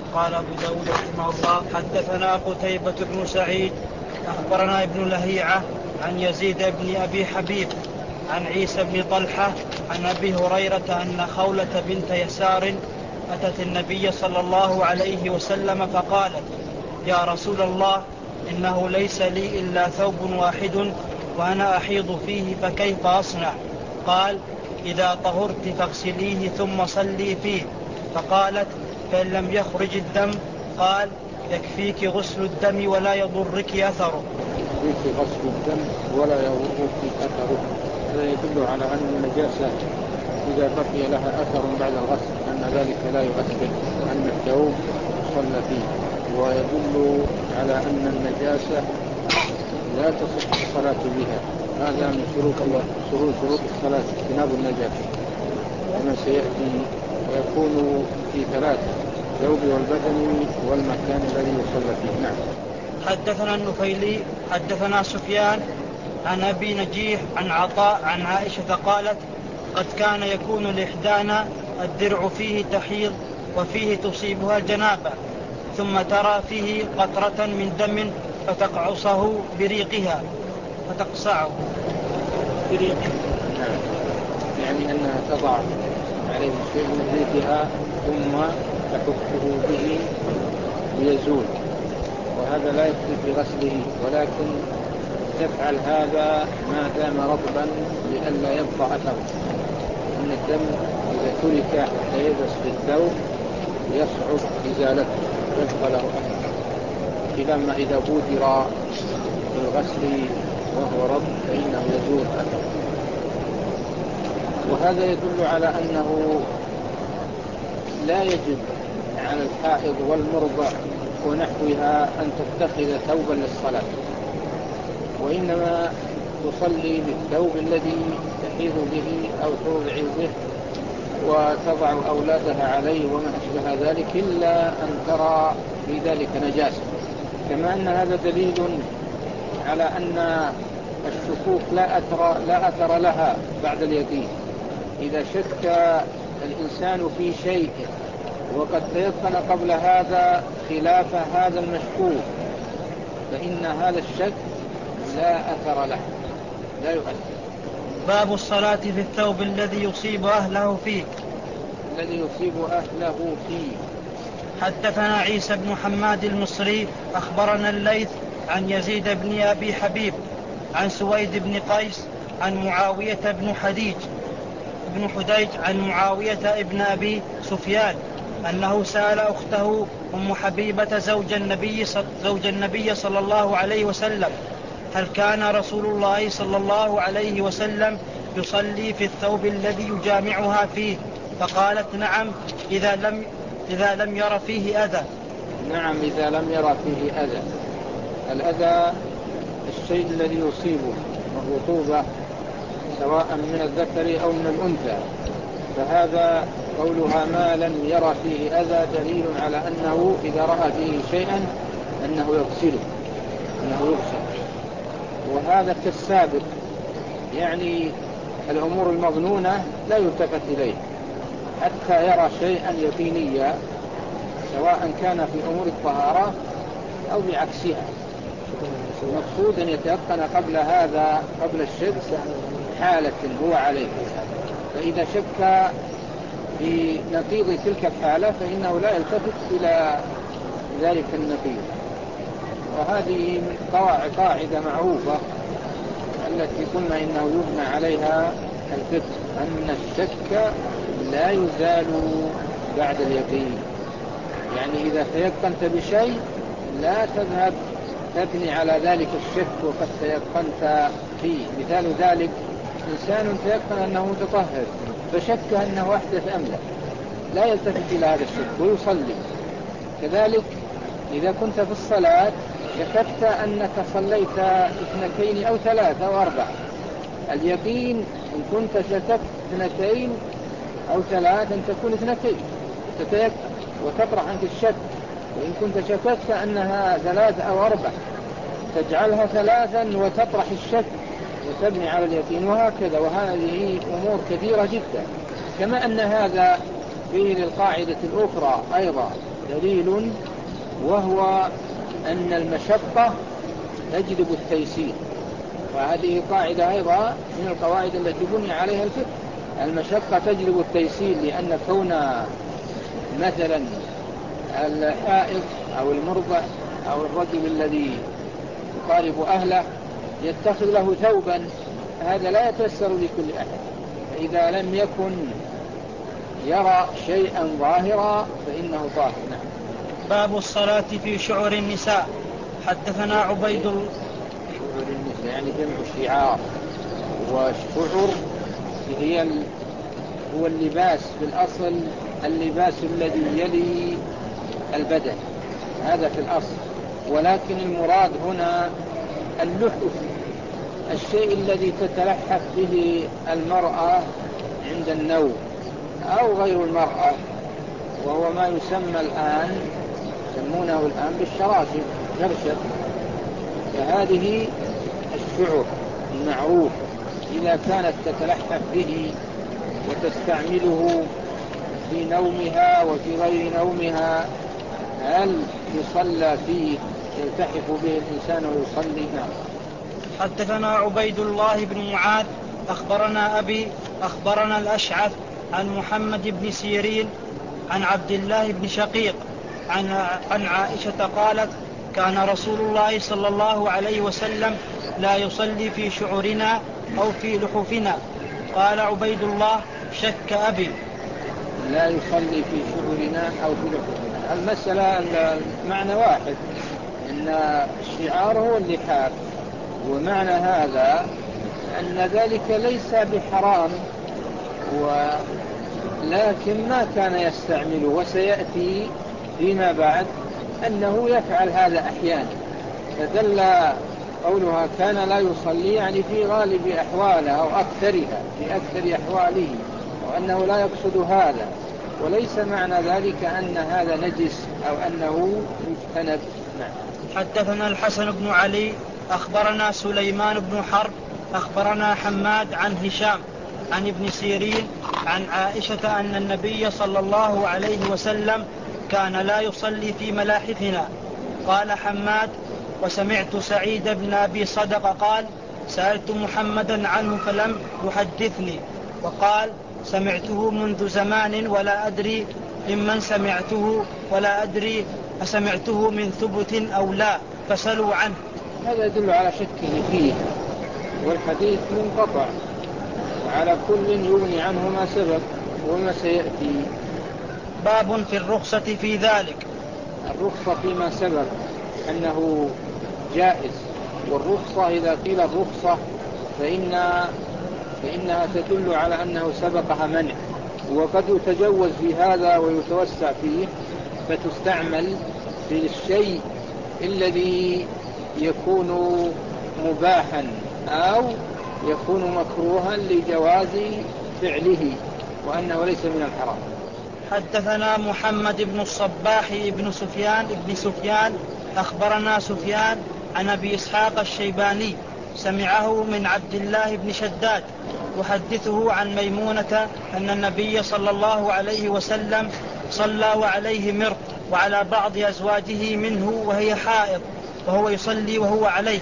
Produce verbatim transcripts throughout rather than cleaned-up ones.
قال أبو داود رحمه الله حدثنا قتيبة بن سعيد أخبرنا ابن لهيعة عن يزيد بن أبي حبيب عن عيسى بن طلحة عن أبي هريرة أن خولة بنت يسار أتت النبي صلى الله عليه وسلم فقالت يا رسول الله إنه ليس لي إلا ثوب واحد وأنا أحيض فيه فكيف أصنع؟ قال إذا طهرت فاغسليه ثم صلي فيه. فقالت فإن لم يخرج الدم؟ قال يكفيك غسل الدم ولا يضرك أثره. يكفيك غسل الدم ولا يضرك أثره. هذا يدل على أن النجاسة إذا بقي لها أثر بعد الغسل أن ذلك لا يؤثر أن الثوب صلى فيه، ويدل على أن النجاسة لا تصح الصلاة بها. هذا من شروط شروط شروط الصلاة اجتناب النجاسة كما سيأتي، ويكون في ثلاث: الثوب والبدن والمكان الذي يصلى فيه. نعم. حدثنا النفيلي حدثنا سفيان عن أبي نجيح عن عطاء عن عائشة قالت قد كان يكون لإحدانا الدرع فيه تحيض وفيه تصيبها جنابة ثم ترى فيه قطرة من دم فتقعصه بريقها فتقصعه بريقها. نعم. يعني أنها تضع عليه شيء من ريقها ثم تحكه به ليزول، وهذا لا يكفي في غسله، ولكن تفعل هذا ما دام رطبا لئلا يبقى أثره. إن الدم إذا ترك حتى يبس في الثوب يصعب إزالته ويبقى له أثر، إذا إذا بودر في الغسل وهو رطب فإنه يزول أثره. وهذا يدل على أنه لا يجب على الحائض والمرضع ونحوها أن تتخذ ثوبا للصلاة، وإنما تصلي بالثوب الذي تحيض به أو ترضع به وتضع أولادها عليه وما أشبه ذلك، إلا أن ترى في ذلك نجاسة. كما أن هذا دليل على أن الشكوك لا أثر, لا أثر لها بعد اليقين. إذا شك الإنسان في شيء وقد تيقن قبل هذا خلاف هذا المشكوك فإن هذا الشك لا أثر له، لا يؤثر. باب الصلاة في الثوب الذي يصيب أهله فيه. الذي يصيب أهله فيه. حدثنا عيسى بن حماد المصري أخبرنا الليث عن يزيد بن أبي حبيب عن سويد بن قيس عن معاوية بن حديج بن حديج عن معاوية ابن أبي سفيان أنه سأل أخته أم حبيبة زوج النبي, زوج النبي صلى الله عليه وسلم هل كان رسول الله صلى الله عليه وسلم يصلي في الثوب الذي يجامعها فيه؟ فقالت نعم إذا لم, إذا لم ير فيه أذى. نعم إذا لم ير فيه أذى. الأذى الشيء الذي يصيبه الرطوبة سواء من الذكر أو من الأنثى، فهذا قولها ما لم ير فيه أذى دليل على أنه إذا رأى فيه شيئا أنه يغسله أنه يغسل. وهذا كالسابق، يعني الأمور المظنونة لا يلتفت إليه حتى يرى شيئا يقينيا سواء كان في أمور الطهارة أو بعكسها. المقصود أن يتيقن قبل هذا قبل الشك حالة هو عليه، فإذا شك في نقيض تلك الحالة فإنه لا يلتفت إلى ذلك النقيض. وهذه قواعد قاعدة معروفة التي قلنا إنه يبنى عليها الفقه، أن الشك لا يزال بعد اليقين. يعني إذا تيقنت بشيء لا تذهب تبني على ذلك الشك وقد تيقنت فيه. مثال ذلك إنسان تيقن أنه متطهر فشك أنه أحدث أم لا، لا يلتفت إلى هذا الشك ويصلي. كذلك إذا كنت في الصلاة شككت أنك صليت اثنتين أو ثلاثة أو أربعة، اليقين إن كنت شككت اثنتين أو ثلاثة أن تكون اثنتين تتيقن وتطرح عنك الشك. وإن كنت شككت أنها ثلاثة أو أربعة تجعلها ثلاثا وتطرح الشك وتبني على اليقين، وهكذا. وهذه أمور كثيرة جدا. كما أن هذا فيه للقاعدة الأخرى أيضا دليل، وهو أن المشقة تجلب التيسير، وهذه قاعدة أيضا من القواعد التي بني عليها الفقه. المشقة تجلب التيسير، لأن كون مثلا الحائض أو المرضع أو الرجل الذي يقارب أهله يتخذ له ثوبا، هذا لا يتيسر لكل أحد، فإذا لم يكن يرى شيئا ظاهرا فإنه طاهر. نعم. باب الصلاة في شعر النساء. حدثنا عبيد الله. شعر النساء يعني جمع شعار، والشعر هي ال... هو اللباس في الأصل، اللباس الذي يلي البدن، هذا في الأصل، ولكن المراد هنا اللحف، الشيء الذي تتلحف به المرأة عند النوم أو غير المرأة، وهو ما يسمى الآن يسمونه الآن بالشراشف، شرشف. فهذه الشعر المعروف إذا كانت تتلحف به وتستعمله في نومها وفي غير نومها، هل يصلى فيه، يلتحف به الإنسان ويصلي؟ نعم. حدثنا عبيد الله بن معاذ أخبرنا أبي أخبرنا الأشعث عن محمد بن سيرين عن عبد الله بن شقيق عن عن عائشة قالت: كان رسول الله صلى الله عليه وسلم لا يصلي في شعرنا أو في لحوفنا. قال عبيد الله: شك أبي. لا يصلي في شعرنا أو في لحوفنا، المسألة المعنى واحد، إن الشعار هو اللحاف، ومعنى هذا أن ذلك ليس بحرام، ولكن ما كان يستعمله، وسيأتي فيما بعد أنه يفعل هذا أحيانا، فدل قولها كان لا يصلي يعني في غالب أحواله أو أكثرها، في أكثر أحواله، وأنه لا يقصد هذا، وليس معنى ذلك أن هذا نجس أو أنه يجتنب. نعم. حدثنا الحسن بن علي أخبرنا سليمان بن حرب أخبرنا حماد عن هشام عن ابن سيرين عن عائشة أن النبي صلى الله عليه وسلم كان لا يصلي في ملاحفنا. قال حماد: وسمعت سعيد بن أبي صدق قال: سألت محمدا عنه فلم يحدثني. وقال: سمعته منذ زمان ولا أدري ممن سمعته ولا أدري أسمعته من ثبت أو لا، فسلوا عنه. هذا يدل على شكه فيه، والحديث منقطع، وعلى كل يغني عنه ما سبق وما سيأتي. باب في الرخصة في ذلك. الرخصة فيما سبق أنه جائز، والرخصة إذا قيل الرخصة فإن فإنها تدل على أنه سبقها منع، وقد يتجوز في هذا ويتوسع فيه، فتستعمل في الشيء الذي يكون مباحا أو يكون مكروها لجواز فعله، وأنه ليس من الحرام. حدثنا محمد بن الصباح بن سفيان بن سفيان أخبرنا سفيان عن أبي إسحاق الشيباني سمعه من عبد الله بن شداد يحدثه عن ميمونة أن النبي صلى الله عليه وسلم صلى وعليه مرط وعلى بعض أزواجه منه وهي حائض، وهو يصلي وهو عليه.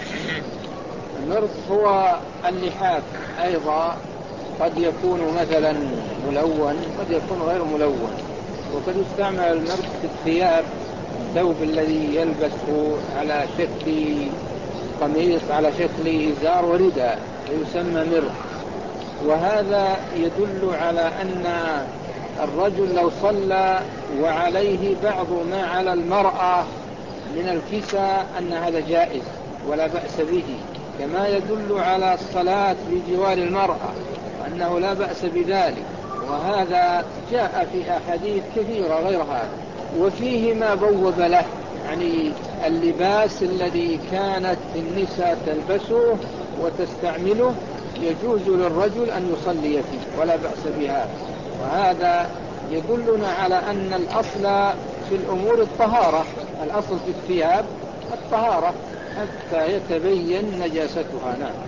المرط هو اللحاف أيضا، قد يكون مثلا ملون، قد يكون غير ملون، وقد يستعمل المرط في الثياب، الثوب الذي يلبسه على شكل قميص، على شكل إزار ورداء، يسمى مرط. وهذا يدل على أن الرجل لو صلى وعليه بعض ما على المرأة من الكساء أن هذا جائز ولا بأس به، كما يدل على الصلاة بجوار المرأة أنه لا بأس بذلك، وهذا جاء في أحاديث كثيرة غير هذا. وفيه ما بوب له، يعني اللباس الذي كانت النساء تلبسه وتستعمله يجوز للرجل أن يصلي فيه ولا بأس بهذا، وهذا يدلنا على أن الأصل في الأمور الطهارة، الأصل في الثياب الطهارة حتى يتبين نجاستها. نعم.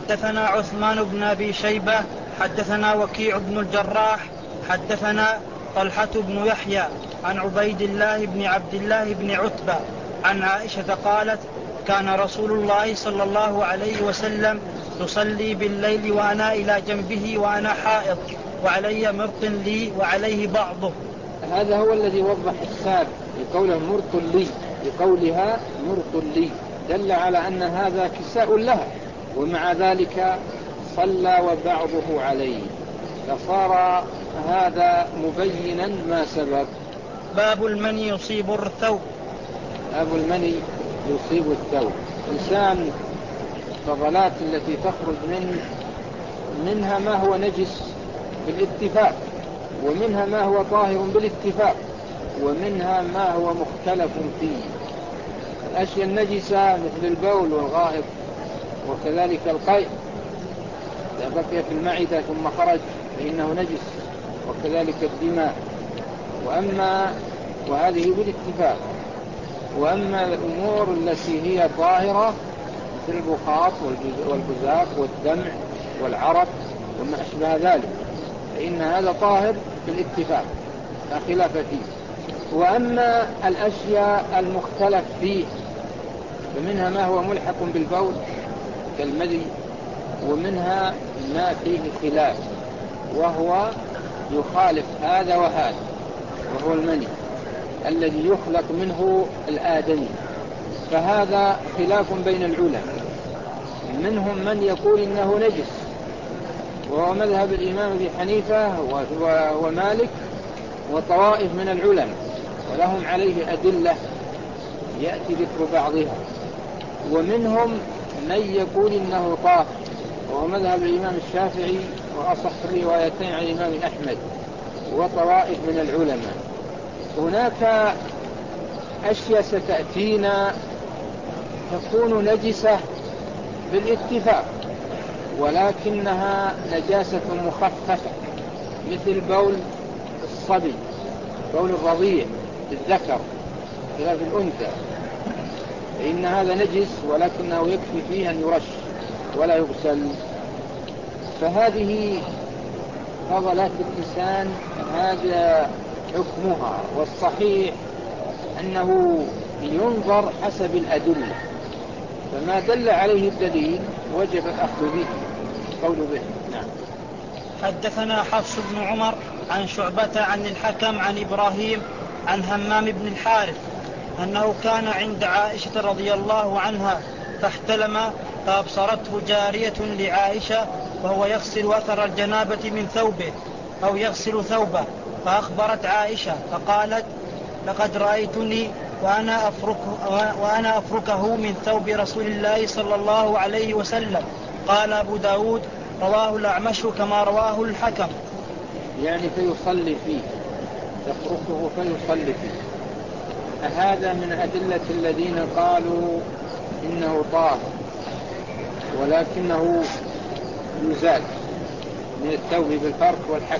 حدثنا عثمان بن أبي شيبة حدثنا وكيع بن الجراح حدثنا طلحة بن يحيى عن عبيد الله بن عبد الله بن عتبة عن عائشة قالت كان رسول الله صلى الله عليه وسلم يصلي بالليل وأنا إلى جنبه وأنا حائض وعلي مرط لي وعليه بعضه. هذا هو الذي وضح السابق بقوله مرط لي، بقولها مرط لي دل على أن هذا كساء لها، ومع ذلك صلى وبعضه عليه، فصار هذا مبينا ما سبق. باب المني يصيب الثوب. باب المني يصيب الثوب. إنسان فضلات التي تخرج من منها ما هو نجس بالاتفاق، ومنها ما هو طاهر بالاتفاق، ومنها ما هو مختلف فيه. الأشياء النجسة مثل البول والغائط وكذلك القيء إذا بقي في المعدة ثم خرج فإنه نجس، وكذلك الدماء، وأما وهذه بالاتفاق. وأما الأمور التي هي ظاهرة مثل البخاط والبزاق والدمع والعرق وما أشبه ذلك فإن هذا طاهر بالاتفاق لا خلاف فيه. وأما الأشياء المختلف فيه فمنها ما هو ملحق بالبول كالمدي، ومنها ما فيه خلاف وهو يخالف هذا وهذا، وهو المني الذي يخلق منه الآدمي. فهذا خلاف بين العلماء، منهم من يقول إنه نجس وهو مذهب الإمام أبي حنيفة ومالك وطوائف من العلماء، ولهم عليه أدلة يأتي ذكر بعضها. ومنهم من يقول إنه طاهر وهو مذهب الإمام الشافعي وأصح الروايتين عن الإمام أحمد وطوائف من العلماء. هناك أشياء ستأتينا تكون نجسة بالاتفاق ولكنها نجاسة مخففة مثل بول الصبي، بول الرضيع الذكر خلاف الأنثى، فإن هذا نجس ولكنه يكفي فيه أن يرش ولا يغسل. فهذه فضلات الإنسان هذا حكمها، والصحيح أنه ينظر حسب الأدلة، فما دل عليه الدليل وجب الأخذ به قول به. نعم. حدثنا حفص بن عمر عن شعبة عن الحكم عن إبراهيم عن همام بن الحارث أنه كان عند عائشة رضي الله عنها فاحتلم فأبصرته جارية لعائشة وهو يغسل أثر الجنابة من ثوبه أو يغسل ثوبه، فأخبرت عائشة فقالت لقد رأيتني وأنا أفركه, وأنا أفركه من ثوب رسول الله صلى الله عليه وسلم. قال أبو داود رواه الأعمش كما رواه الحكم. يعني فيصلي فيه، يفركه فيصلي فيه. هذا من أدلة الذين قالوا إنه طاهر ولكنه يزال من الثوب بالفرك والحك،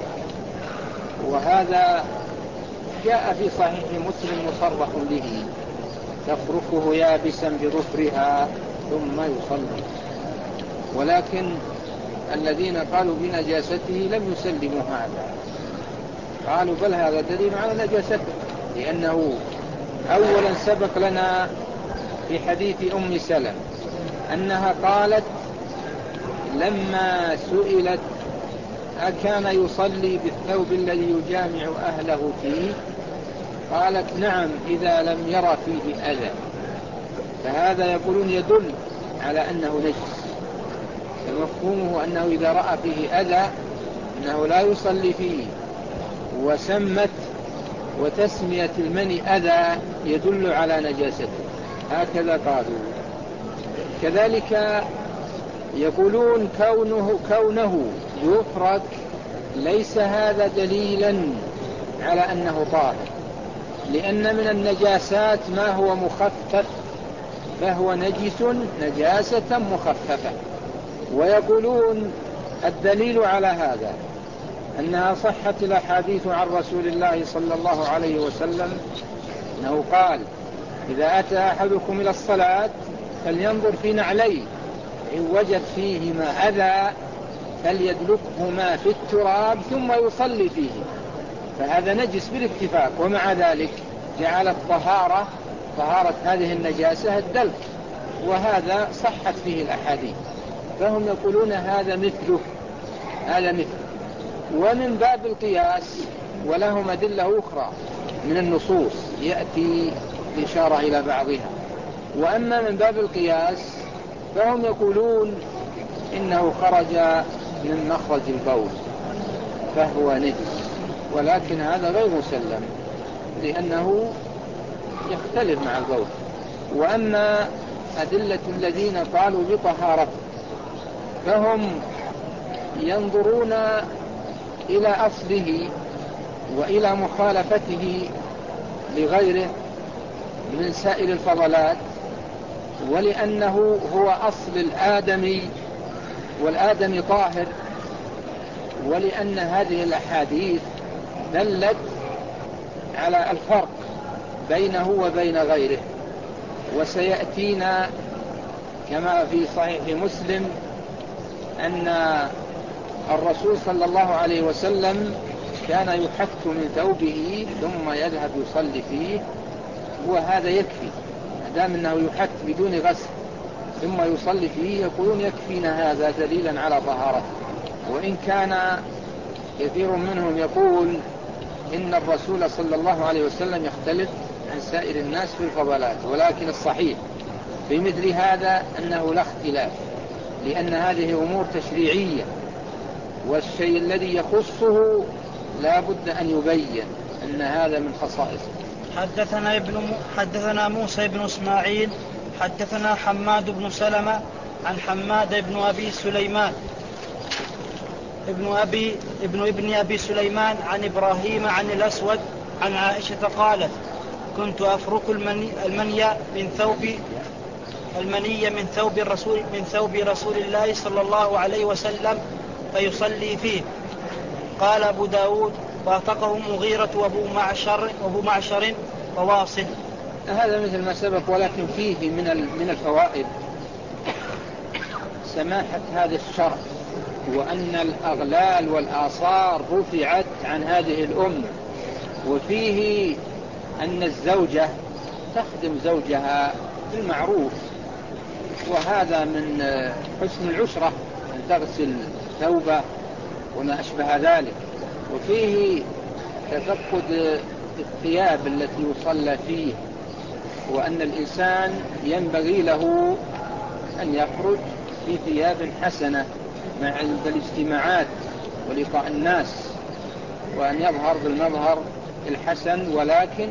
وهذا جاء في صحيح مسلم مصرح به تفركه يابسا بظفرها ثم يصلي. ولكن الذين قالوا بنجاسته لم يسلموا هذا، قالوا بل هذا دليل على نجاسته، لأنه أولا سبق لنا في حديث أم سلمة أنها قالت لما سئلت أكان يصلي بالثوب الذي يجامع أهله فيه قالت نعم إذا لم يرى فيه أذى. فهذا يقولون يدل على أنه نجس، فمفهومه أنه إذا رأى فيه أذى أنه لا يصلي فيه. وسمت وتسمية المني أذى يدل على نجاسته، هكذا قالوا. كذلك يقولون كونه, كونه يفرك ليس هذا دليلا على أنه طاهر، لأن من النجاسات ما هو مخفف فهو نجس نجاسة مخففة. ويقولون الدليل على هذا أنها صحت الأحاديث عن رسول الله صلى الله عليه وسلم أنه قال إذا أتى أحدكم إلى الصلاة فلينظر في نعليه إن وجد فيهما أذى فليدلكهما في التراب ثم يصلي فيه، فهذا نجس بالاتفاق، ومع ذلك جعل الطهارة طهارة هذه النجاسة الدلك، وهذا صحت فيه الأحاديث، فهم يقولون هذا مثله هذا مثله. ومن باب القياس ولهم أدلة أخرى من النصوص يأتي الإشارة إلى بعضها. وأما من باب القياس فهم يقولون إنه خرج من مخرج البول فهو نجس، ولكن هذا غير مسلم لأنه يختلف مع البول. وأما أدلة الذين قالوا بطهارته فهم ينظرون إلى أصله وإلى مخالفته لغيره من سائر الفضلات، ولأنه هو أصل الآدمي والآدمي طاهر، ولأن هذه الأحاديث دلت على الفرق بينه وبين غيره. وسيأتينا كما في صحيح مسلم أن الرسول صلى الله عليه وسلم كان يحك من ثوبه ثم يذهب يصلي فيه، وهذا يكفي دام أنه يحك بدون غسل ثم يصلي فيه، يقولون يكفينا هذا دليلا على طهارته. وإن كان كثير منهم يقول إن الرسول صلى الله عليه وسلم يختلف عن سائر الناس في الفضلات، ولكن الصحيح في مثل هذا أنه لا اختلاف، لأن هذه أمور تشريعية، والشيء الذي يخصه لا بد أن يبين أن هذا من خصائصه. حدثنا, ابن م... حدثنا موسى بن إسماعيل حدثنا حماد بن سلمة عن حماد بن أبي سليمان ابن أبي ابن ابن أبي سليمان عن إبراهيم عن الأسود عن عائشة قالت: كنت أفرك المني, المني من ثوب المني من ثوب الرسول من ثوب رسول الله صلى الله عليه وسلم فيصلي فيه. قال أبو داود: واعتقه مغيرة وابو معشر وابو معشر وواصل. هذا مثل ما سبق، ولكن فيه من من الفوائد سماحة هذا الشرع، وأن الأغلال والآثار رفعت عن هذه الأمة، وفيه أن الزوجة تخدم زوجها بالمعروف، وهذا من حسن العشرة أن تغسل ثوبه وما أشبه ذلك. وفيه تفقد الثياب التي يصلى فيه، وأن الإنسان ينبغي له أن يخرج في ثياب حسنة مع الاجتماعات ولقاء الناس، وأن يظهر بالمظهر الحسن، ولكن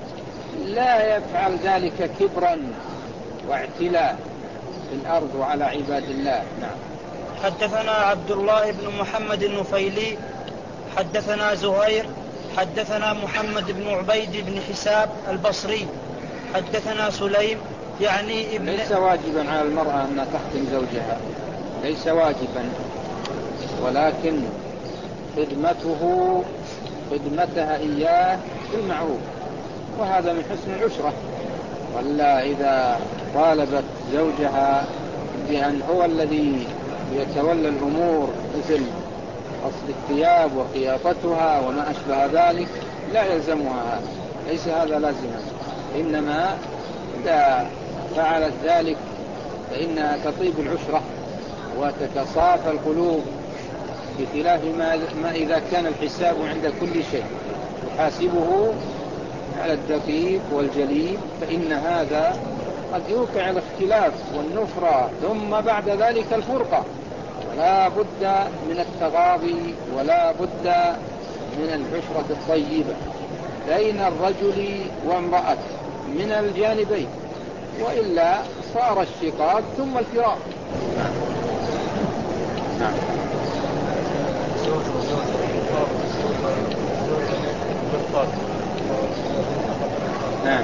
لا يفعل ذلك كبرا واعتلاء في الأرض وعلى عباد الله. نعم. حدثنا عبد الله بن محمد النفيلي حدثنا زهير حدثنا محمد بن عبيد بن حساب البصري حدثنا سليم يعني ابن ليس واجبا على المرأة أن تخدم زوجها، ليس واجبا، ولكن خدمته خدمتها إياه بالمعروف، وهذا من حسن العشرة. ولا إذا طالبت زوجها بأن هو الذي يتولى الأمور مثل غسل الثياب وخياطتها وما أشبه ذلك لا يلزمها هذا، ليس هذا لازما، إنما إذا فعلت ذلك فإنها تطيب العشرة وتتصافى القلوب، بخلاف ما إذا كان الحساب عند كل شيء يحاسبه على الدقيق والجليل، فإن هذا قد يوقع الاختلاف والنفرة ثم بعد ذلك الفرقة. ولا بد من التغاضي ولا بد من العشرة الطيبة بين الرجل وامرأته من الجانبين، وإلا صار الشقاق ثم الفراق. نعم. نعم.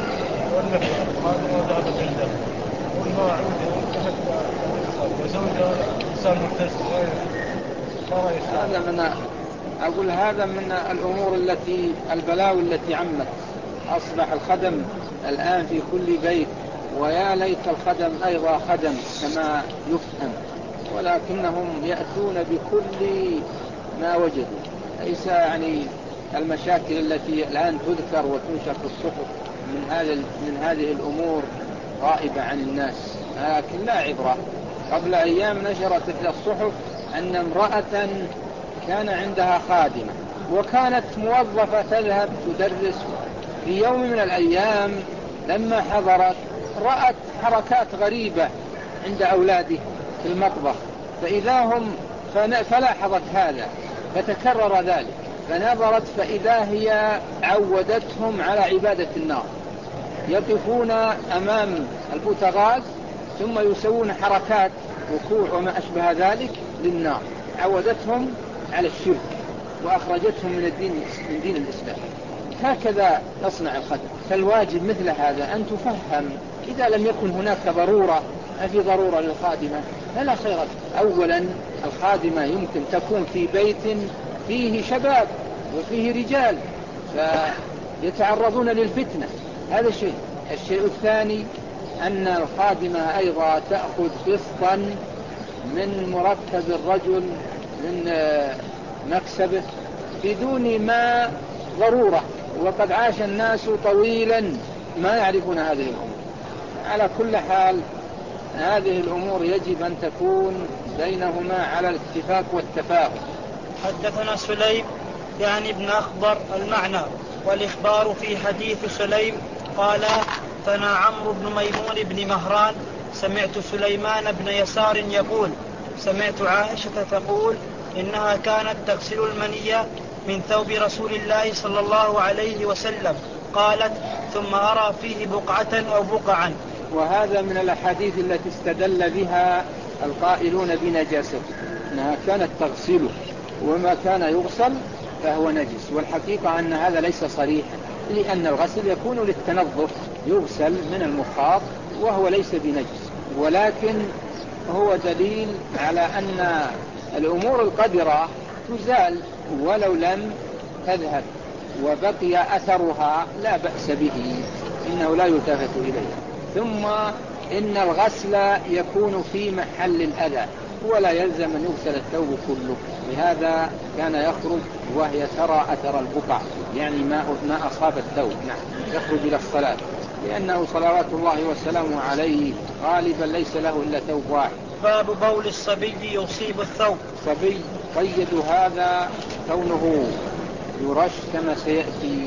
هذا من أقول هذا من الأمور التي البلاوي التي عمت. أصبح الخدم الآن في كل بيت، ويا ليت الخدم أيضا خدم كما يفهم، ولكنهم يأتون بكل ما وجدوا، ليس يعني المشاكل التي الآن تذكر وتنشر في الصحف من هذا من هذه الأمور غائبة عن الناس، لكن لا عبرة. قبل أيام نشرت إحدى الصحف أن امرأة كان عندها خادمة وكانت موظفة تذهب تدرس. في يوم من الأيام لما حضرت رأت حركات غريبة عند أولاده في المطبخ، فإذا هم فلاحظت هذا فتكرر ذلك، فنظرت فإذا هي عودتهم على عبادة النار، يقفون أمام البوتاغاز ثم يسوون حركات وقوع وما أشبه ذلك للنار، عودتهم على الشرك وأخرجتهم من الدين من دين الإسلام. هكذا تصنع الخدمة. فالواجب مثل هذا أن تفهم، إذا لم يكن هناك ضرورة، ما في ضرورة للخادمة فلا خير. أولا الخادمة يمكن تكون في بيت فيه شباب وفيه رجال فيتعرضون للفتنة، هذا شيء. الشيء الثاني أن الخادمة أيضا تأخذ قسطا من مرتب الرجل من مكسبه بدون ما ضرورة، وقد عاش الناس طويلا ما يعرفون هذه الأمور. على كل حال هذه الأمور يجب أن تكون بينهما على الاتفاق والتفاهم. حدثنا سليم يعني ابن أخبر المعنى، والإخبار في حديث سليم قال ثنا عمرو بن ميمون بن مهران سمعت سليمان بن يسار يقول سمعت عائشة تقول إنها كانت تغسل المنية من ثوب رسول الله صلى الله عليه وسلم، قالت ثم أرى فيه بقعة أو بقعا. وهذا من الأحاديث التي استدل بها القائلون بنجاسته، أنها كانت تغسله وما كان يغسل فهو نجس، والحقيقة أن هذا ليس صريحا، لأن الغسل يكون للتنظف، يغسل من المخاط وهو ليس بنجس، ولكن هو دليل على أن الأمور القدرة تزال ولو لم تذهب وبقي أثرها لا بأس به، إنه لا يلتفت إليه. ثم إن الغسل يكون في محل الأذى ولا يلزم أن يغسل الثوب كله، لهذا كان يخرج وهي ترى أثر البقع، يعني ما ما أصاب الثوب، نعم يخرج إلى الصلاة، لأنه صلوات الله وسلامه عليه غالبا ليس له إلا ثوب واحد. باب بول الصبي يصيب الثوب. صبي قيد هذا كونه يرش كما سيأتي،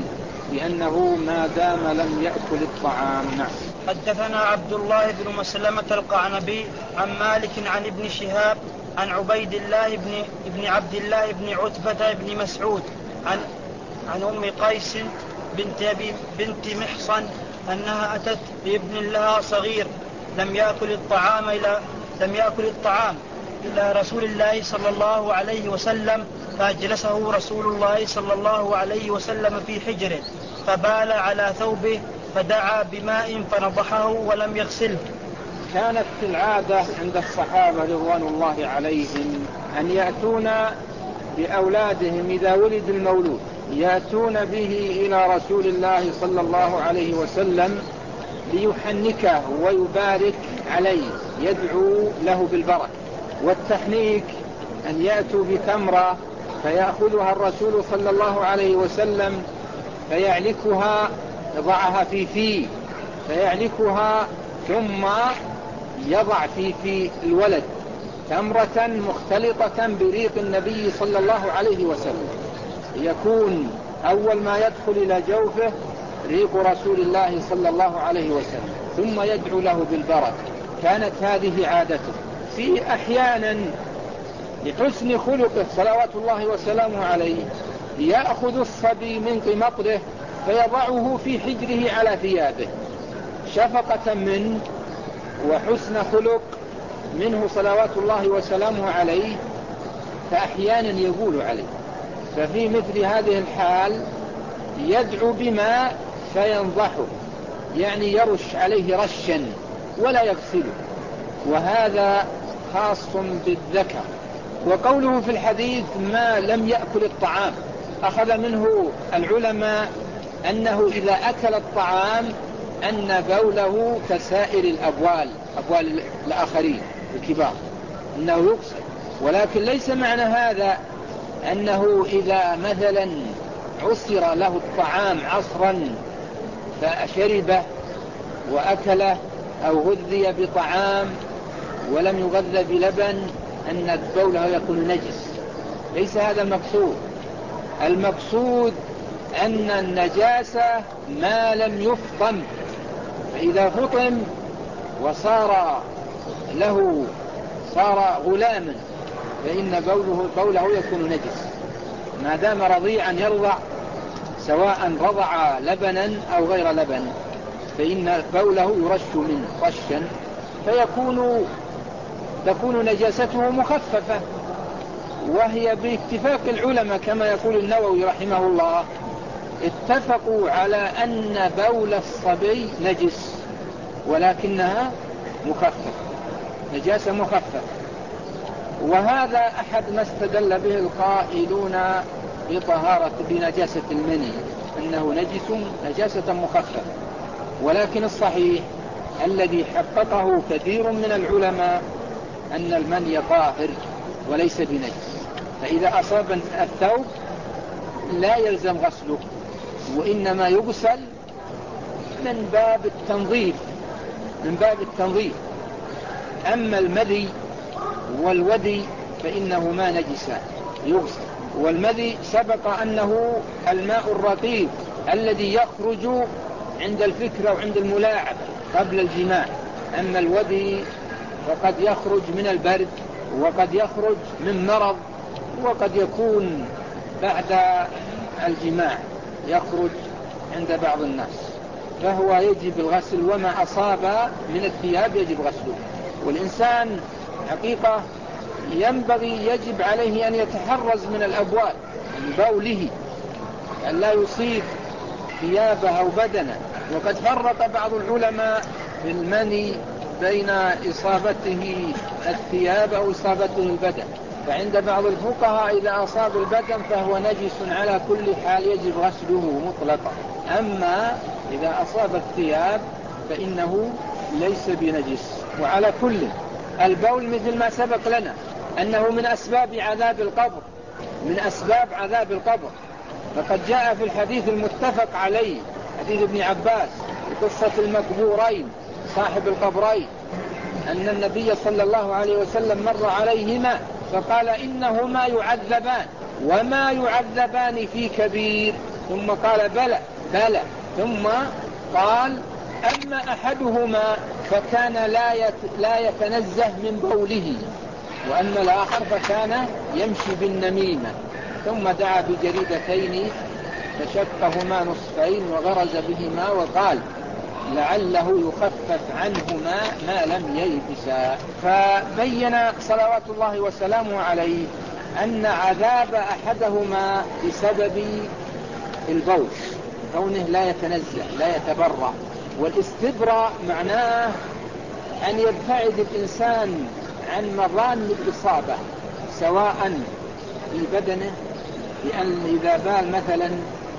لأنه ما دام لم يأكل الطعام. نعم. حدثنا عبد الله بن مسلمة القعنبي عن مالك عن ابن شهاب عن عبيد الله بن, ابن عبد الله بن عتبة بن مسعود عن, عن أم قيس بنت, أبي بنت محصن أنها أتت بابن لها صغير لم يأكل الطعام إلى, لم يأكل الطعام إلى رسول الله صلى الله عليه وسلم، فأجلسه رسول الله صلى الله عليه وسلم في حجره فبال على ثوبه فدعا بماء فنضحه ولم يغسله. كانت العادة عند الصحابة رضوان الله عليهم أن يأتون بأولادهم إذا ولد المولود يأتون به إلى رسول الله صلى الله عليه وسلم ليحنكه ويبارك عليه، يدعو له بالبركة. والتحنيك أن يأتوا بتمرة فيأخذها الرسول صلى الله عليه وسلم فيعلكها، يضعها في فيه فيعلكها ثم يضع في في الولد تمرة مختلطة بريق النبي صلى الله عليه وسلم، يكون أول ما يدخل إلى جوفه ريق رسول الله صلى الله عليه وسلم، ثم يدعو له بالبركة. كانت هذه عادته. في أحيانا لحسن خلقه صلوات الله وسلامه عليه يأخذ الصبي من قمطره فيضعه في حجره على ثيابه شفقة منه وحسن خلق منه صلوات الله وسلامه عليه، فأحيانا يقول عليه. ففي مثل هذه الحال يدعو بماء فينضحه، يعني يرش عليه رشا ولا يغسله، وهذا خاص بالذكر. وقوله في الحديث ما لم يأكل الطعام أخذ منه العلماء أنه إذا أكل الطعام أن بوله كسائر الأبوال، أبوال الآخرين الكبار، أنه يغسل. ولكن ليس معنى هذا أنه إذا مثلا عصر له الطعام عصرا فشربه وأكله أو غذي بطعام ولم يغذى بلبن أن بوله يكون نجس. ليس هذا المقصود. المقصود أن النجاسة ما لم يفطم، فإذا فطم وصار له صار غلاما فإن بوله, بوله يكون نجس ما دام رضيعا يرضع، سواء رضع لبنا أو غير لبن، فإن بوله يرش منه رشا فيكون تكون نجاسته مخففة. وهي باتفاق العلماء كما يقول النووي رحمه الله اتفقوا على أن بول الصبي نجس ولكنها مخففة، نجاسة مخففة. وهذا أحد ما استدل به القائلون بطهارة بنجاسة المني أنه نجس نجاسة مخففة. ولكن الصحيح الذي حققه كثير من العلماء أن المني طاهر وليس بنجس، فإذا أصاب الثوب لا يلزم غسله وإنما يغسل من باب التنظيف من باب التنظيف. أما المذي والودي فإنهما نجسان يغسل. والمذي سبق أنه الماء الرطيب الذي يخرج عند الفكرة وعند الملاعبة قبل الجماع. أما الودي فقد يخرج من البرد وقد يخرج من مرض وقد يكون بعد الجماع يخرج عند بعض الناس، فهو يجب الغسل. وما أصاب من الثياب يجب غسله. والإنسان حقيقة ينبغي يجب عليه أن يتحرز من الأبوال من بوله أن لا يصيب ثيابه أو بدنه. وقد فرق بعض العلماء في المني بين إصابته الثياب أو إصابته البدن. فعند بعض الفقهاء إذا أصاب البدن فهو نجس على كل حال يجب غسله مطلقا. أما إذا أصاب الثياب فإنه ليس بنجس. وعلى كل البول مثل ما سبق لنا أنه من أسباب عذاب القبر من أسباب عذاب القبر. فقد جاء في الحديث المتفق عليه حديث ابن عباس قصة المقبورين صاحب القبرين أن النبي صلى الله عليه وسلم مر عليهما فقال إنهما يعذبان وما يعذبان في كبير، ثم قال بلى بلى، ثم قال أما أحدهما فكان لا لا يتنزه من بوله وأما الآخر فكان يمشي بالنميمة. ثم دعا بجريدتين فشقهما نصفين وغرز بهما وقال لعله يخفف عنهما ما لم ييبسا. فبين صلوات الله وسلامه عليه أن عذاب أحدهما بسبب البول كونه لا يتنزه لا يتبرع. والاستبراء معناه أن يبتعد الإنسان عن مظان الإصابة سواء في بدنه، لأن إذا بال مثلا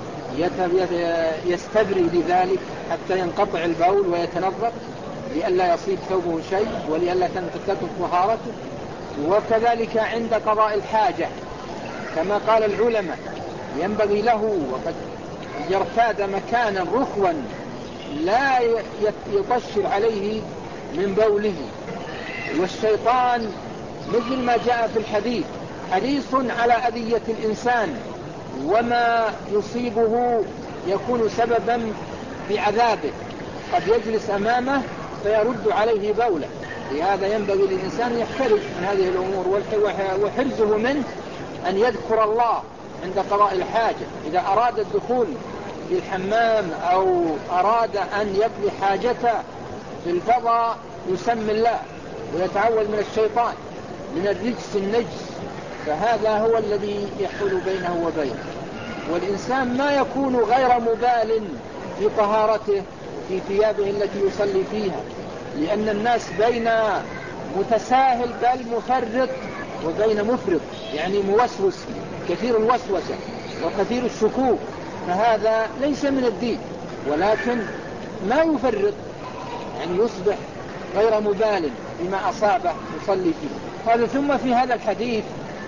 يستبري لذلك حتى ينقطع البول ويتنظف لئلا يصيب ثوبه شيء ولئلا تنتقض طهارته. وكذلك عند قضاء الحاجة كما قال العلماء ينبغي له وقد يرتاد مكانا رخوا لا يطشر عليه من بوله. والشيطان مثل ما جاء في الحديث حريص على أذية الإنسان وما يصيبه يكون سببا في عذابه، قد يجلس أمامه فيرد عليه بوله. لهذا ينبغي للإنسان يحترز من هذه الأمور وحرزه منه أن يذكر الله عند قضاء الحاجة. إذا أراد الدخول في الحمام أو أراد أن يقضي حاجته في الفضاء يسمي الله ويتعوذ من الشيطان من الرجس النجس، فهذا هو الذي يحول بينه وبينه. والإنسان ما يكون غير مبال في طهارته في ثيابه التي يصلي فيها، لأن الناس بين متساهل بل مفرط وبين مفرط يعني موسوس كثير الوسوسة وكثير الشكوك، فهذا ليس من الدين. ولكن ما يفرط يعني يصبح غير مبال بما أصابه يصلي فيه. قال ثم في هذا الحديث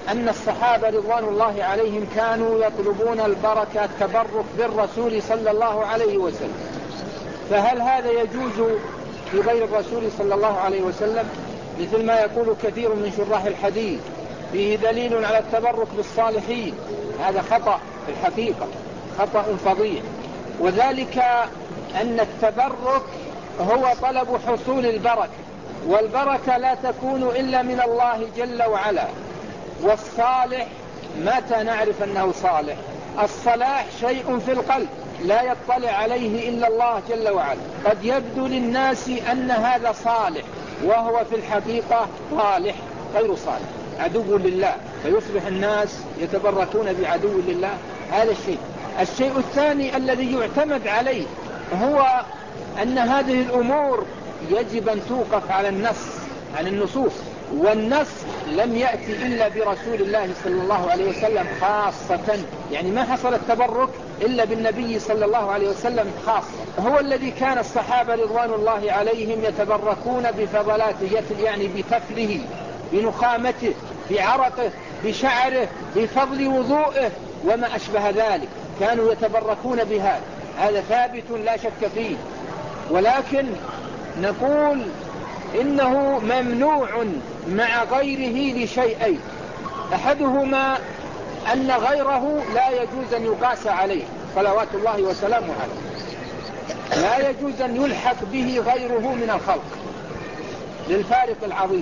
أن الصحابة رضوان الله عليهم كانوا يطلبون البركة التبرك بالرسول صلى الله عليه وسلم، فهل هذا يجوز في غير الرسول صلى الله عليه وسلم؟ مثل ما يقول كثير من شراح الحديث فيه دليل على التبرك بالصالحين، هذا خطأ في الحقيقة، خطأ فظيع. وذلك أن التبرك هو طلب حصول البركة، والبركة لا تكون إلا من الله جل وعلا. والصالح متى نعرف أنه صالح؟ الصلاح شيء في القلب لا يطلع عليه إلا الله جل وعلا. قد يبدو للناس أن هذا صالح وهو في الحقيقة صالح غير صالح، عدو لله، فيصبح الناس يتبركون بعدو لله. هذا الشيء. الشيء الثاني الذي يعتمد عليه هو أن هذه الأمور يجب أن توقف على النص، على النصوص، والنص لم يأتي إلا برسول الله صلى الله عليه وسلم خاصة، يعني ما حصل التبرك إلا بالنبي صلى الله عليه وسلم خاصة. هو الذي كان الصحابة رضوان الله عليهم يتبركون بفضلاته، يعني بتفله، بنخامته، بعرقه، بشعره، بفضل وضوءه وما أشبه ذلك، كانوا يتبركون بهذا. هذا ثابت لا شك فيه، ولكن نقول إنه ممنوع مع غيره لشيئين: أحدهما أن غيره لا يجوز أن يقاس عليه صلوات الله وسلامه عليه، لا يجوز أن يلحق به غيره من الخلق للفارق العظيم،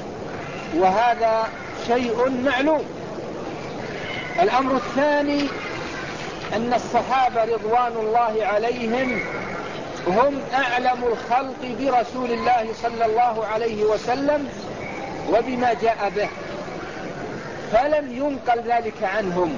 وهذا شيء معلوم. الأمر الثاني أن الصحابة رضوان الله عليهم هم أعلم الخلق برسول الله صلى الله عليه وسلم وبما جاء به، فلم ينقل ذلك عنهم.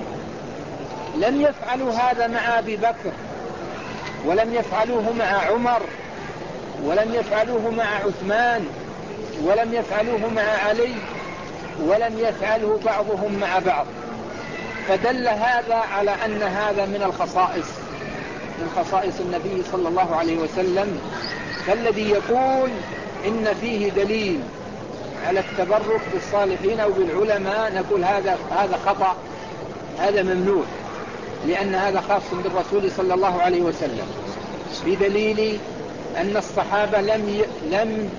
لم يفعلوا هذا مع أبي بكر، ولم يفعلوه مع عمر، ولم يفعلوه مع عثمان، ولم يفعلوه مع علي، ولم يفعله بعضهم مع بعض، فدل هذا على أن هذا من الخصائص، من خصائص النبي صلى الله عليه وسلم. فالذي يقول إن فيه دليل على التبرك بالصالحين أو بالعلماء نقول هذا هذا خطأ، هذا ممنوع، لأن هذا خاص بالرسول صلى الله عليه وسلم، بدليل أن الصحابة لم لم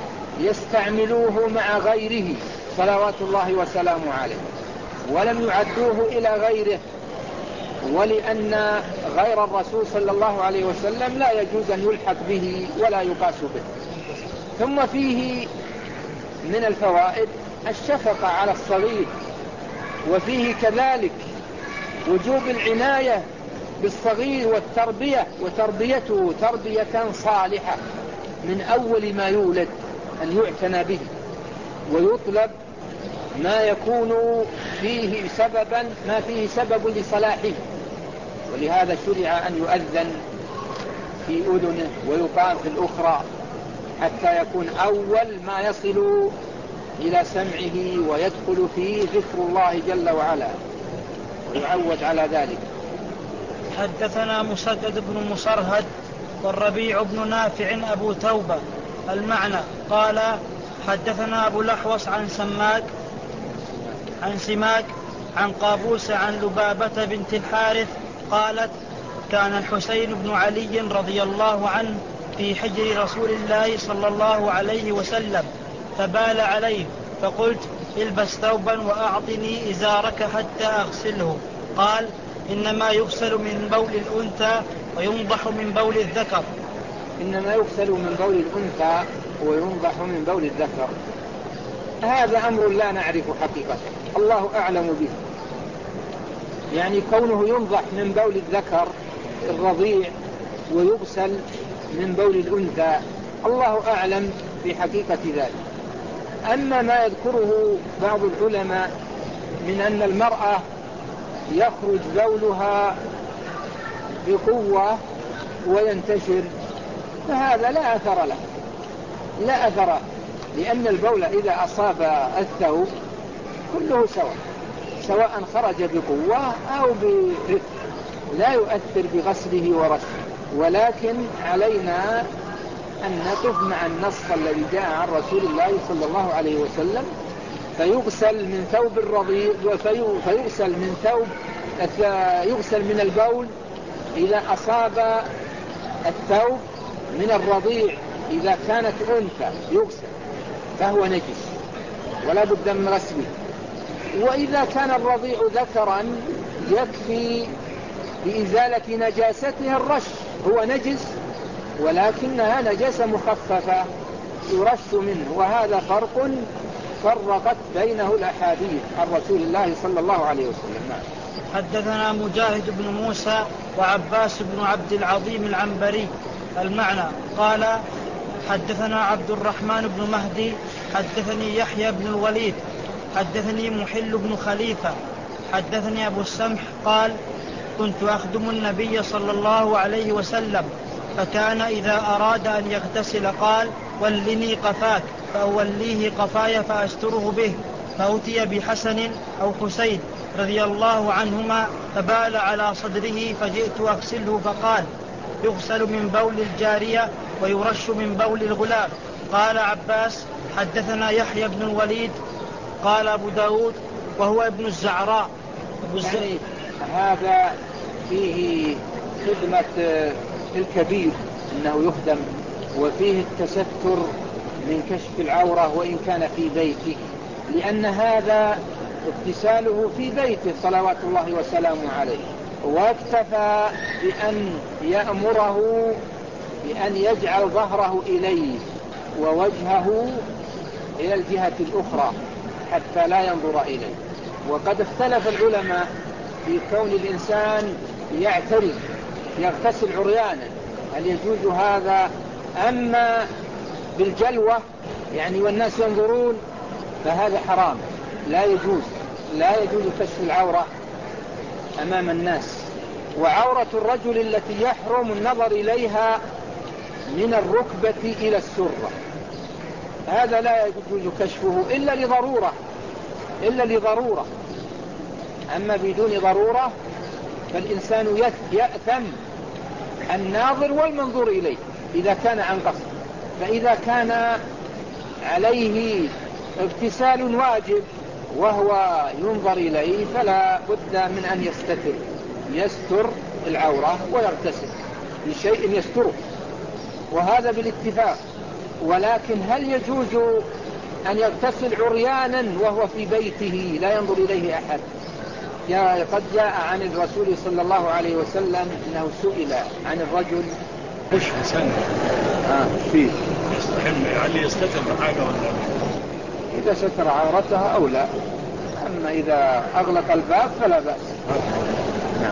يستعملوه مع غيره صلوات الله وسلامه عليه، ولم يعدوه إلى غيره، ولأن غير الرسول صلى الله عليه وسلم لا يجوز أن يلحق به ولا يقاس به. ثم فيه من الفوائد الشفقة على الصغير، وفيه كذلك وجوب العناية بالصغير والتربية، وتربيته تربية صالحة من أول ما يولد أن يعتنى به، ويطلب ما يكون فيه سببا ما فيه سبب لصلاحه. ولهذا شرع أن يؤذن في أذنه ويقام في الأخرى حتى يكون أول ما يصل إلى سمعه ويدخل فيه ذكر الله جل وعلا، ويعود على ذلك. حدثنا مسدد بن مصرهد والربيع بن نافع أبو توبة المعنى قال حدثنا أبو الأحوص عن سماك عن سماك عن قابوس عن لبابة بنت الحارث قالت كان الحسين بن علي رضي الله عنه في حجر رسول الله صلى الله عليه وسلم فبال عليه، فقلت البس ثوبا وأعطني إزارك حتى أغسله. قال إنما يغسل من بول الأنثى وينضح من بول الذكر. إنما يغسل من بول الأنثى وينضح من بول الذكر، هذا أمر لا نعرف حقيقة، الله أعلم به. يعني كونه ينضح من بول الذكر الرضيع ويغسل من بول الأنثى، الله أعلم بحقيقة ذلك. أما ما يذكره بعض العلماء من أن المرأة يخرج بولها بقوة وينتشر، فهذا لا أثر له، لا أثر، لأن البول إذا أصاب الثوب كله سواء، سواء خرج بقوة أو برفق، لا يؤثر بغسله ورشه. ولكن علينا أن نقف مع النص الذي جاء عن رسول الله صلى الله عليه وسلم فيغسل من ثوب الرضيع فيغسل من ثوب يغسل من البول إذا أصاب الثوب من الرضيع. إذا كانت أنثى يغسل فهو نجس ولا بد من غسله. وإذا كان الرضيع ذكرا يكفي بإزالة نجاسته الرش، هو نجس ولكنها نجاسة مخففة يرش منه. وهذا فرق فرقت بينه الأحاديث عن رسول الله صلى الله عليه وسلم. نعم. حدثنا مجاهد بن موسى وعباس بن عبد العظيم العنبري. المعنى قال حدثنا عبد الرحمن بن مهدي حدثني يحيى بن الوليد حدثني محل بن خليفة حدثني أبو السمح قال كنت أخدم النبي صلى الله عليه وسلم فكان إذا أراد أن يغتسل قال ولني قفاك، فأوليه قفاي فأستره به، فأتي بحسن أو حسين رضي الله عنهما فبال على صدره فجئت أغسله فقال يغسل من بول الجارية ويرش من بول الغلام. قال عباس حدثنا يحيى بن الوليد. قال أبو داود وهو ابن الزعراء. يعني هذا فيه خدمة الكبير أنه يخدم، وفيه التستر من كشف العورة وإن كان في بيته، لأن هذا اغتساله في بيته صلوات الله وسلامه عليه، واكتفى بأن يأمره بأن يجعل ظهره إليه ووجهه إلى الجهة الأخرى حتى لا ينظر إليه. وقد اختلف العلماء في كون الإنسان يعتري يغتسل عريانا، هل يجوز هذا؟ أما بالجلوة يعني والناس ينظرون فهذا حرام، لا يجوز لا يجوز كشف العورة أمام الناس. وعورة الرجل التي يحرم النظر إليها من الركبة إلى السرة هذا لا يجوز كشفه إلا لضرورة إلا لضرورة أما بدون ضرورة فالإنسان يأثم الناظر والمنظور إليه إذا كان عن قصد. فإذا كان عليه اغتسال واجب وهو ينظر إليه فلا بد من أن يستتر يستر العورة ويغتسل بشيء يستره، وهذا بالاتفاق. ولكن هل يجوز أن يغتسل عريانا وهو في بيته لا ينظر إليه أحد؟ قد جاء عن الرسول صلى الله عليه وسلم أنه سئل عن الرجل مش حسن آه فيه يستحم يعني يستتر بحاجة ولا إذا ستر عورتها أو لا، أما إذا أغلق الباب فلا بأس. نعم.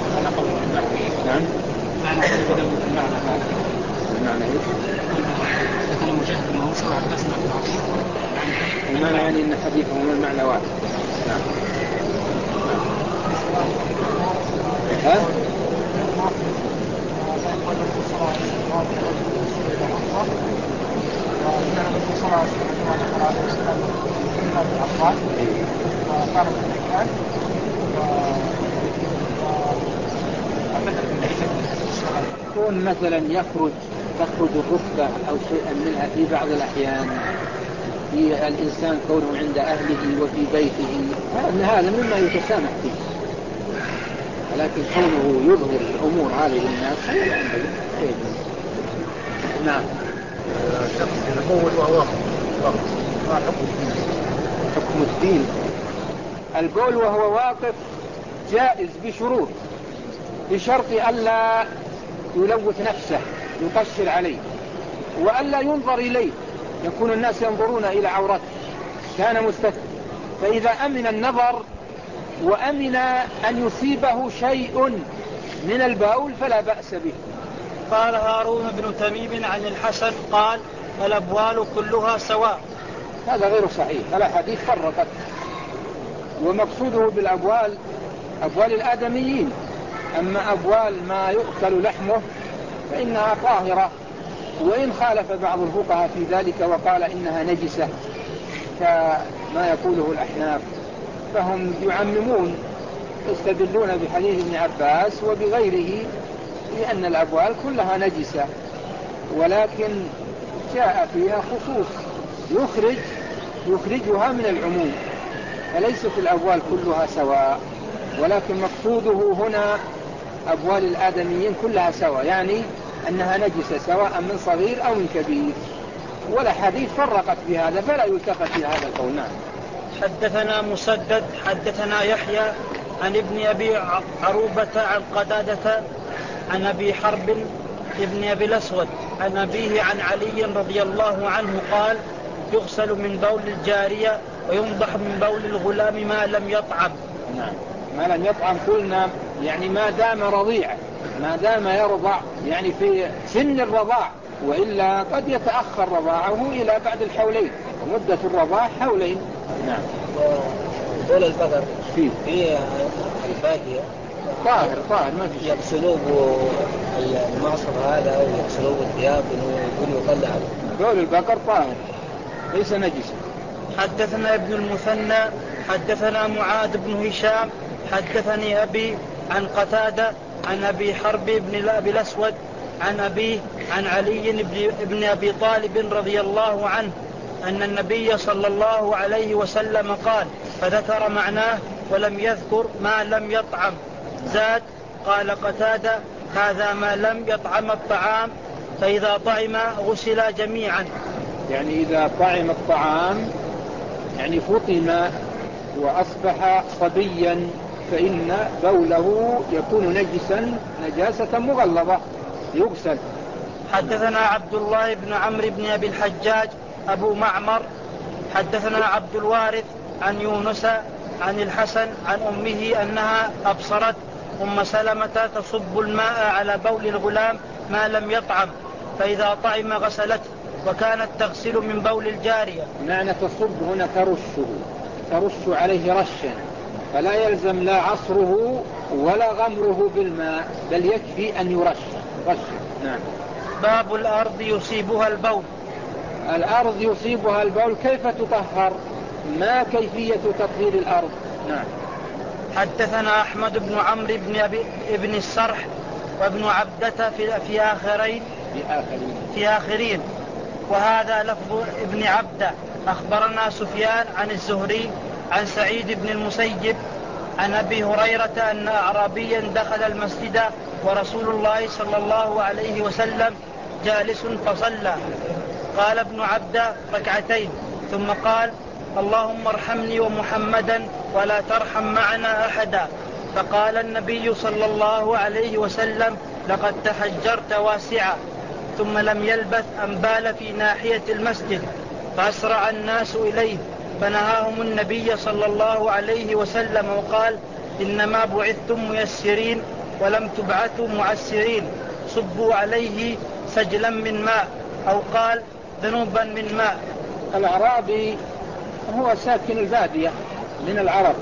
نعم. معنى هذا المعنى إيش؟ حدثنا مجاهد بن موسى وعباس بن عبد العظيم. المعنى يعني أن حديثهم المعنى واحد. نعم. ها؟ يكون مثلا يخرج تخرج الركبة أو شيئا منها في بعض الأحيان في الإنسان كونه عند أهله وفي بيته، هذا مما يتسامح فيه. ولكن كونه يظهر الأمور هذه للناس لا ينبغي. نعم. شخص يقول وهو واقف ما حكم الدين؟ حكم الدين البول وهو واقف جائز بشروط، بشرط ألا يلوث نفسه يقشر عليه وألا ينظر إليه يكون الناس ينظرون إلى عورته كان مستتر. فإذا أمن النظر وأمن أن يصيبه شيء من البول فلا بأس به. قال هارون بن تميم عن الحسن قال الأبوال كلها سواء. هذا غير صحيح، الأحاديث فرقت، ومقصوده بالأبوال أبوال الآدميين، أما أبوال ما يؤكل لحمه فإنها طاهرة، وإن خالف بعض الفقهاء في ذلك وقال إنها نجسة كما يقوله الأحناف، فهم يعممون يستدلون بحديث ابن عباس وبغيره لأن الأبوال كلها نجسة، ولكن جاء فيها خصوص يخرج يخرجها من العموم، فليست الأبوال كلها سواء، ولكن مقصوده هنا أبوال الآدميين كلها سواء، يعني أنها نجسة سواء من صغير أو من كبير، ولا حديث فرقت بهذا، فلا يلتفت إلى هذا القول. نعم. حدثنا مسدد حدثنا يحيى عن ابن أبي عروبة عن قتادة عن أبي حرب ابن أبي الأسود عن أبيه عن علي رضي الله عنه قال: يغسل من بول الجارية وينضح من بول الغلام ما لم يطعم. نعم. ما لم يطعم قلنا يعني ما دام رضيع، ما دام يرضع، يعني في سن الرضاع، وإلا قد يتأخر رضاعه إلى بعد الحولين، ومدة الرضاع حولين. نعم. بول البقر فيه في الباقية طاهر طاهر ما في شيء. يغسلوه المعصر هذا ويغسلوه الثياب ويقولوا يطلع. بول البقر طاهر ليس نجسا. حدثنا ابن المثنى حدثنا معاذ بن هشام حدثني أبي عن قتادة عن أبي حرب بن أبي الأسود عن أبيه عن علي بن أبي طالب رضي الله عنه أن النبي صلى الله عليه وسلم قال، فذكر معناه ولم يذكر ما لم يطعم. زاد قال قتادة: هذا ما لم يطعم الطعام، فإذا طعم غسلا جميعا. يعني إذا طعم الطعام يعني فطم وأصبح صبيا، فإن بوله يكون نجسا نجاسة مغلظة يغسل. حدثنا عبد الله بن عمرو بن أبي الحجاج أبو معمر حدثنا عبد الوارث عن يونس عن الحسن عن أمه أنها أبصرت أم سلمة تصب الماء على بول الغلام ما لم يطعم، فإذا طعم غسلته، وكانت تغسل من بول الجارية. معنى تصب هنا ترشه، ترش عليه رشا، فلا يلزم لا عصره ولا غمره بالماء، بل يكفي أن يرش رشا. نعم. باب الأرض يصيبها البول. الأرض يصيبها البول كيف تطهر؟ ما كيفية تطهير الأرض؟ نعم. حدثنا أحمد بن عمرو بن أبي ابن السرح وابن عبدة في, في آخرين في آخرين في آخرين وهذا لفظ ابن عبدة. أخبرنا سفيان عن الزهري عن سعيد بن المسيب عن أبي هريرة أن أعرابيا دخل المسجد ورسول الله صلى الله عليه وسلم جالس فصلى. قال ابن عبدة: ركعتين. ثم قال: اللهم ارحمني ومحمدا ولا ترحم معنا أحدا. فقال النبي صلى الله عليه وسلم: لقد تحجرت واسعا. ثم لم يلبث أن بال في ناحية المسجد، فأسرع الناس إليه، فنهاهم النبي صلى الله عليه وسلم وقال: إنما بعثتم ميسرين ولم تبعثوا معسرين، صبوا عليه سجلا من ماء، أو قال ذنوبا من ماء. الأعرابي هو ساكن البادية من العرب،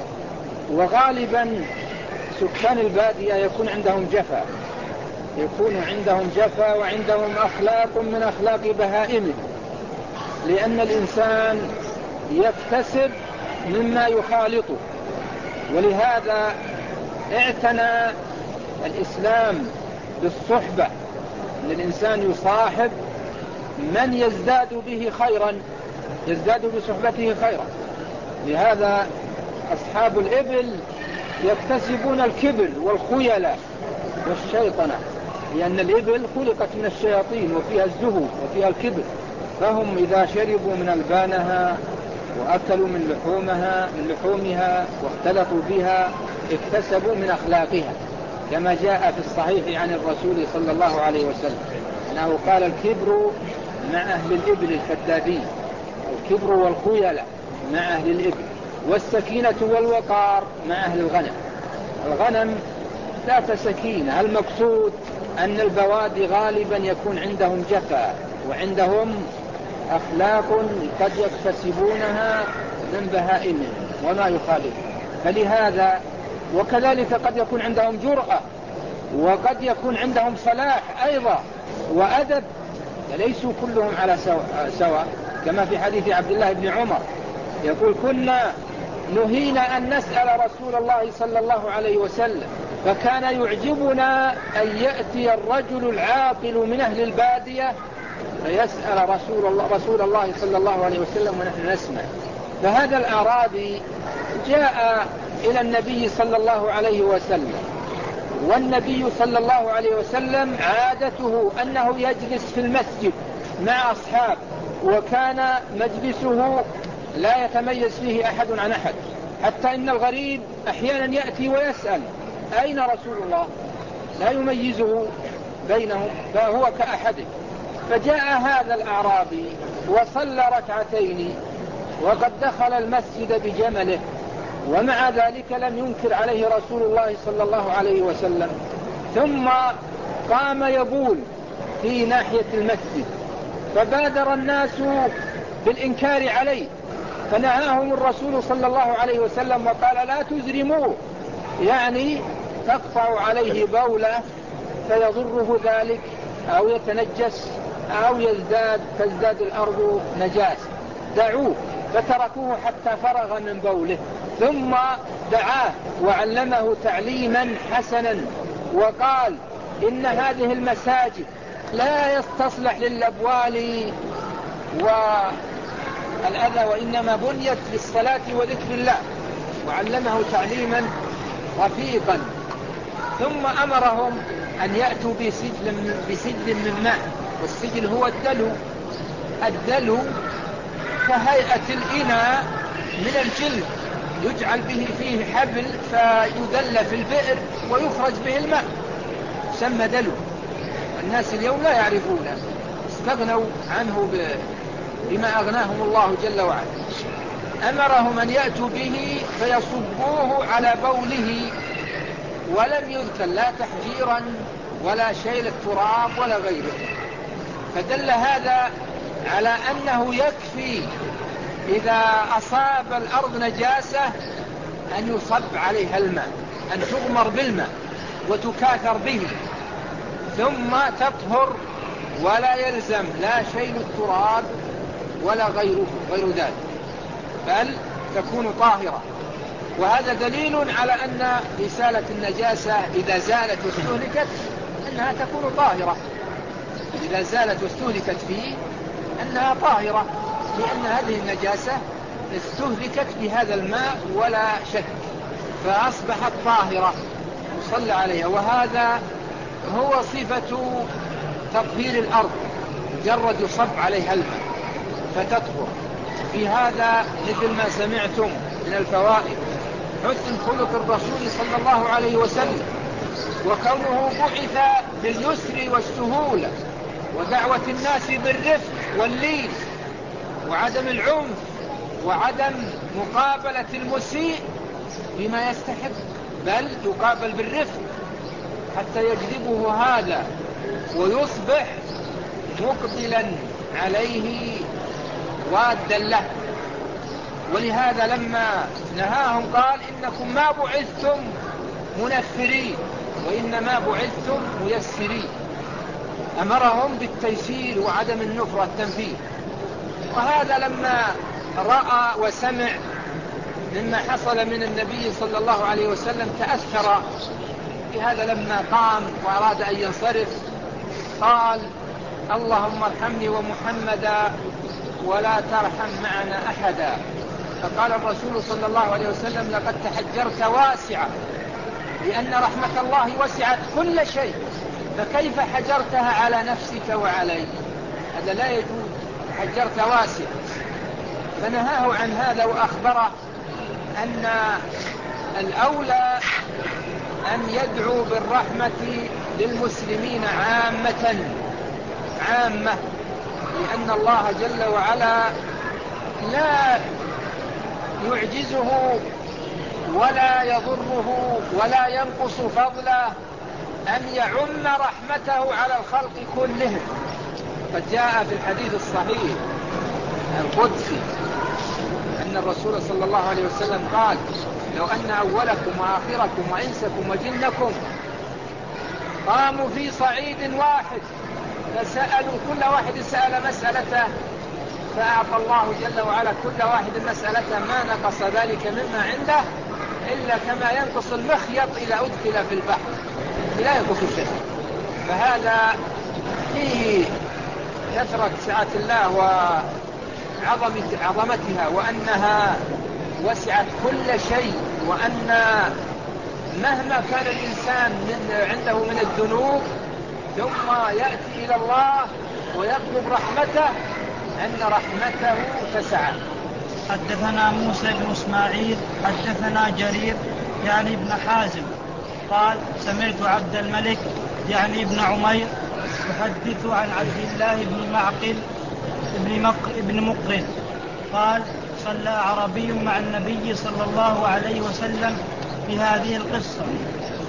وغالبا سكان البادية يكون عندهم جفا، يكون عندهم جفا وعندهم أخلاق من أخلاق بهائمه، لأن الإنسان يكتسب مما يخالطه، ولهذا اعتنى الإسلام بالصحبة، أن الإنسان يصاحب من يزداد به خيرا، يزداد بصحبته خيرا. لهذا أصحاب الإبل يكتسبون الكبر والخيلة والشيطنة، لأن الإبل خلقت من الشياطين وفيها الزهو وفيها الكبر، فهم إذا شربوا من ألبانها وأكلوا من لحومها من لحومها واختلطوا بها اكتسبوا من أخلاقها، كما جاء في الصحيح عن الرسول صلى الله عليه وسلم أنه قال: الكبر مع أهل الإبل الكذابين، الكبر والخيلة مع أهل الإبل، والسكينة والوقار مع أهل الغنم. الغنم ذات سكينة، المقصود أن البوادي غالبا يكون عندهم جفا وعندهم أخلاق قد يكتسبونها من بهائمهم وما يخالف، فلهذا وكذلك قد يكون عندهم جرأة، وقد يكون عندهم صلاح أيضا وأدب، فليسوا كلهم على سواء، كما في حديث عبد الله بن عمر يقول: كنا نهينا أن نسأل رسول الله صلى الله عليه وسلم، فكان يعجبنا أن يأتي الرجل العاقل من أهل البادية فيسأل رسول الله, رسول الله صلى الله عليه وسلم ونحن نسمع. فهذا الأعرابي جاء إلى النبي صلى الله عليه وسلم، والنبي صلى الله عليه وسلم عادته أنه يجلس في المسجد مع أصحاب، وكان مجلسه لا يتميز فيه أحد عن أحد، حتى إن الغريب أحيانا يأتي ويسأل أين رسول الله، لا يميزه بينهم، فهو كأحده. فجاء هذا الأعرابي وصلى ركعتين وقد دخل المسجد بجمله، ومع ذلك لم ينكر عليه رسول الله صلى الله عليه وسلم، ثم قام يبول في ناحية المسجد، فبادر الناس بالإنكار عليه، فنهاهم الرسول صلى الله عليه وسلم وقال لا تزرموه، يعني تقطع عليه بوله فيضره ذلك أو يتنجس أو يزداد تزداد الأرض نجاسة، دعوه. فتركوه حتى فرغ من بوله، ثم دعاه وعلمه تعليما حسنا وقال إن هذه المساجد لا يستصلح للأبوال والأذى، وإنما بنيت للصلاة وذكر الله، وعلمه تعليما رفيقا. ثم أمرهم أن يأتوا بسجل بسجل من ماء، والسجل هو الدلو. الدلو كهيئة الإناء من الجلد يجعل به فيه حبل فيدل في البئر ويخرج به الماء، سمى دلو. الناس اليوم لا يعرفونه، استغنوا عنه بما أغناهم الله جل وعلا. أمرهم أن يأتوا به فيصبوه على بوله، ولم يذكر لا تحجيرا ولا شيل التراب ولا غيره، فدل هذا على أنه يكفي إذا أصاب الأرض نجاسة أن يصب عليها الماء، أن تغمر بالماء وتكاثر به ثم تطهر، ولا يلزم لا شيل التراب ولا غيره غير ذلك، بل تكون طاهرة. وهذا دليل على أن إزالة النجاسة إذا زالت واستهلكت أنها تكون طاهرة، إذا زالت واستهلكت فيه أنها طاهرة، لأن هذه النجاسة استهلكت بهذا الماء ولا شك، فأصبحت طاهرة صلى عليها. وهذا هو صفة تطهير الأرض، مجرد يصب عليها الماء فتطهر. في هذا مثل ما سمعتم من الفوائد حسن خلق الرسول صلى الله عليه وسلم، وكونه بعث باليسر والسهولة، ودعوة الناس بالرفق واللين وعدم العنف، وعدم مقابلة المسيء بما يستحق، بل يقابل بالرفق حتى يجذبه هذا ويصبح مقبلا عليه وادا له. ولهذا لما نهاهم قال إنكم ما بعثتم منفرين وإنما بعثتم ميسرين، أمرهم بالتيسير وعدم النفر والتنفير. وهذا لما رأى وسمع مما حصل من النبي صلى الله عليه وسلم تأثر بهذا، لما قام وأراد أن ينصرف قال اللهم ارحمني ومحمدا ولا ترحم معنا أحدا. فقال الرسول صلى الله عليه وسلم لقد تحجرت واسعة، لأن رحمة الله وسعت كل شيء، فكيف حجرتها على نفسك وعلي؟ هذا لا يجوز، حجرت واسعة. فنهاه عن هذا وأخبره أن الأولى أن يدعو بالرحمة للمسلمين عامة عامة، لأن الله جل وعلا لا يعجزه ولا يضره ولا ينقص فضله أن يعم رحمته على الخلق كلهم. قد جاء في الحديث الصحيح القدسي أن الرسول صلى الله عليه وسلم قال لو أن أولكم وآخركم وإنسكم وجنكم قاموا في صعيد واحد فسألوا كل واحد سأل مسألته فأعطى الله جل وعلا كل واحد مسألته ما نقص ذلك مما عنده إلا كما ينقص المخيط إذا أدخل في البحر، لا ينقص شيء. فهذا فيه كثرة سعة الله وعظمتها وأنها وسعت كل شيء، وأن مهما كان الإنسان من عنده من الذنوب ثم يأتي إلى الله ويطلب رحمته أن رحمته تسعه. حدثنا موسى بن إسماعيل حدثنا جرير يعني ابن حازم قال سمعت عبد الملك يعني ابن عمير يحدث عن عبد الله بن معقل ابن, مق... ابن مقرن قال صلى أعرابي مع النبي صلى الله عليه وسلم في هذه القصة،